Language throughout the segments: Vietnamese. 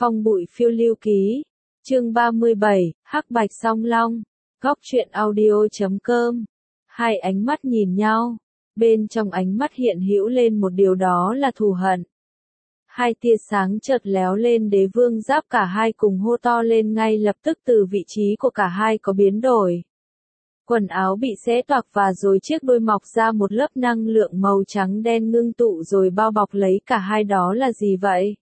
Phong bụi phiêu lưu ký. Chương 37, Hắc Bạch Song Long. Góc truyện audio.com. Hai ánh mắt nhìn nhau. Bên trong ánh mắt hiện hữu lên một điều, đó là thù hận. Hai tia sáng chợt léo lên Đế Vương Giáp, cả hai cùng hô to lên, ngay lập tức từ vị trí của cả hai có biến đổi. Quần áo bị xé toạc và rồi chiếc đuôi mọc ra một lớp năng lượng màu trắng đen ngưng tụ rồi bao bọc lấy cả hai. Đó là gì vậy?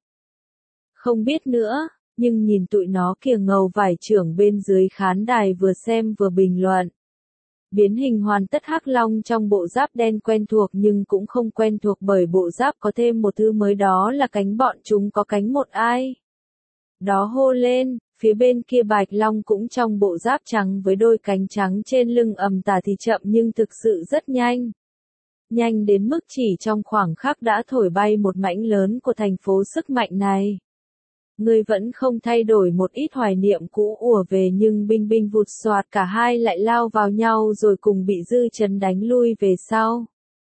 Không biết nữa, nhưng nhìn tụi nó kìa, ngầu vải trưởng bên dưới khán đài vừa xem vừa bình luận. Biến hình hoàn tất Hắc Long trong bộ giáp đen quen thuộc nhưng cũng không quen thuộc bởi bộ giáp có thêm một thứ mới, đó là cánh. Bọn chúng có cánh một ai đó hô lên, phía bên kia Bạch Long cũng trong bộ giáp trắng với đôi cánh trắng trên lưng, tả thì chậm nhưng thực sự rất nhanh. Nhanh đến mức chỉ trong khoảng khắc đã thổi bay một mảnh lớn của thành phố sức mạnh này. Người vẫn không thay đổi, một ít hoài niệm cũ ùa về nhưng binh binh vụt xoạt cả hai lại lao vào nhau rồi cùng bị Dư Chấn đánh lui về sau.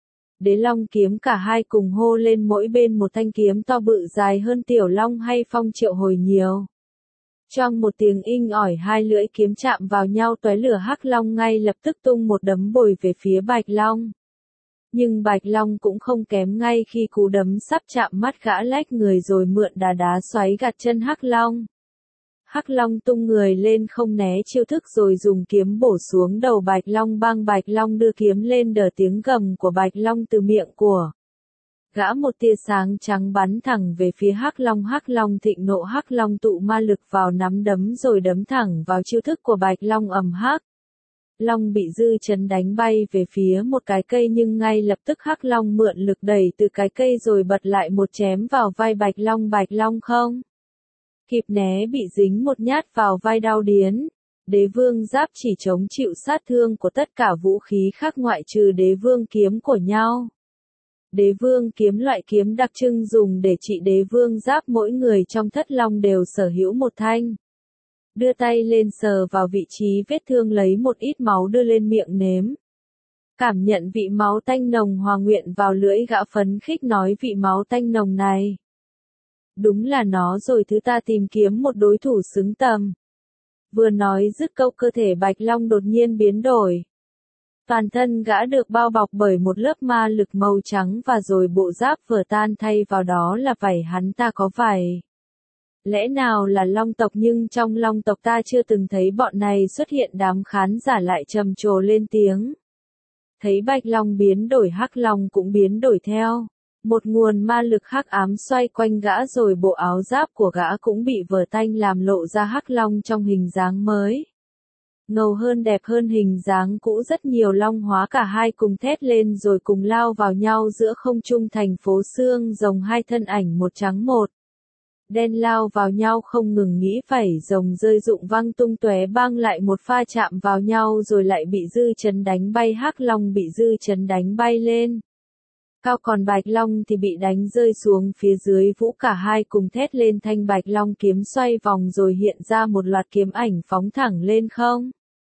Đế Long kiếm, cả hai cùng hô lên, mỗi bên một thanh kiếm to bự dài hơn Tiểu Long hay Phong Triệu Hồi nhiều. Trong một tiếng inh ỏi, hai lưỡi kiếm chạm vào nhau tóe lửa. Hắc Long ngay lập tức tung một đấm bồi về phía Bạch Long. Nhưng Bạch Long cũng không kém, ngay khi cú đấm sắp chạm mắt gã lách người rồi mượn đá xoáy gạt chân Hắc Long. Hắc Long tung người lên không né chiêu thức rồi dùng kiếm bổ xuống đầu Bạch Long. Bang! Bạch Long đưa kiếm lên đỡ, tiếng gầm của Bạch Long từ miệng của gã một tia sáng trắng bắn thẳng về phía Hắc Long. Hắc Long thịnh nộ, Hắc Long tụ ma lực vào nắm đấm rồi đấm thẳng vào chiêu thức của Bạch Long. Hắc Long bị Dư Chấn đánh bay về phía một cái cây nhưng ngay lập tức Hắc Long mượn lực đẩy từ cái cây rồi bật lại một chém vào vai Bạch Long. Bạch Long không kịp né, bị dính một nhát vào vai đau điến. Đế Vương Giáp chỉ chống chịu sát thương của tất cả vũ khí khác ngoại trừ Đế Vương kiếm của nhau. Đế Vương kiếm, loại kiếm đặc trưng dùng để trị Đế Vương Giáp, mỗi người trong Thất Long đều sở hữu một thanh. Đưa tay lên sờ vào vị trí vết thương, lấy một ít máu đưa lên miệng nếm. Cảm nhận vị máu tanh nồng hòa nguyện vào lưỡi, gã phấn khích nói, vị máu tanh nồng này đúng là nó rồi, thứ ta tìm kiếm một đối thủ xứng tầm. Vừa nói dứt câu, cơ thể Bạch Long đột nhiên biến đổi. Toàn thân gã được bao bọc bởi một lớp ma lực màu trắng và rồi bộ giáp vừa tan, thay vào đó là vảy. Hắn ta có vảy. Lẽ nào là Long tộc? Nhưng trong Long tộc ta chưa từng thấy bọn này xuất hiện. Đám khán giả lại trầm trồ lên tiếng. Thấy Bạch Long biến đổi, Hắc Long cũng biến đổi theo. Một nguồn ma lực hắc ám xoay quanh gã rồi bộ áo giáp của gã cũng bị vở tanh làm lộ ra Hắc Long trong hình dáng mới. Ngầu hơn, đẹp hơn hình dáng cũ rất nhiều. Long hóa, cả hai cùng thét lên rồi cùng lao vào nhau giữa không trung. Thành phố xương rồng, hai thân ảnh một trắng một đen lao vào nhau không ngừng, nghĩ vảy rồng rơi rụng văng tung tóe. Bang! Lại một pha chạm vào nhau rồi lại bị Dư Chấn đánh bay. Hắc Long bị Dư Chấn đánh bay lên cao, còn Bạch Long thì bị đánh rơi xuống phía dưới vũ. Cả hai cùng thét lên, thanh Bạch Long kiếm xoay vòng rồi hiện ra một loạt kiếm ảnh phóng thẳng lên không,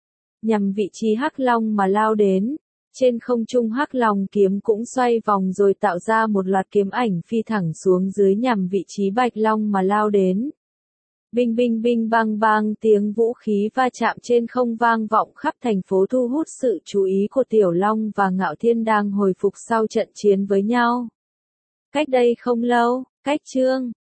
nhằm vị trí Hắc Long mà lao đến. Trên không trung Hắc Long kiếm cũng xoay vòng rồi tạo ra một loạt kiếm ảnh phi thẳng xuống dưới nhằm vị trí Bạch Long mà lao đến. Binh binh binh bang bang, tiếng vũ khí va chạm trên không vang vọng khắp thành phố, thu hút sự chú ý của Tiểu Long và Ngạo Thiên đang hồi phục sau trận chiến với nhau. Cách đây không lâu, cách chương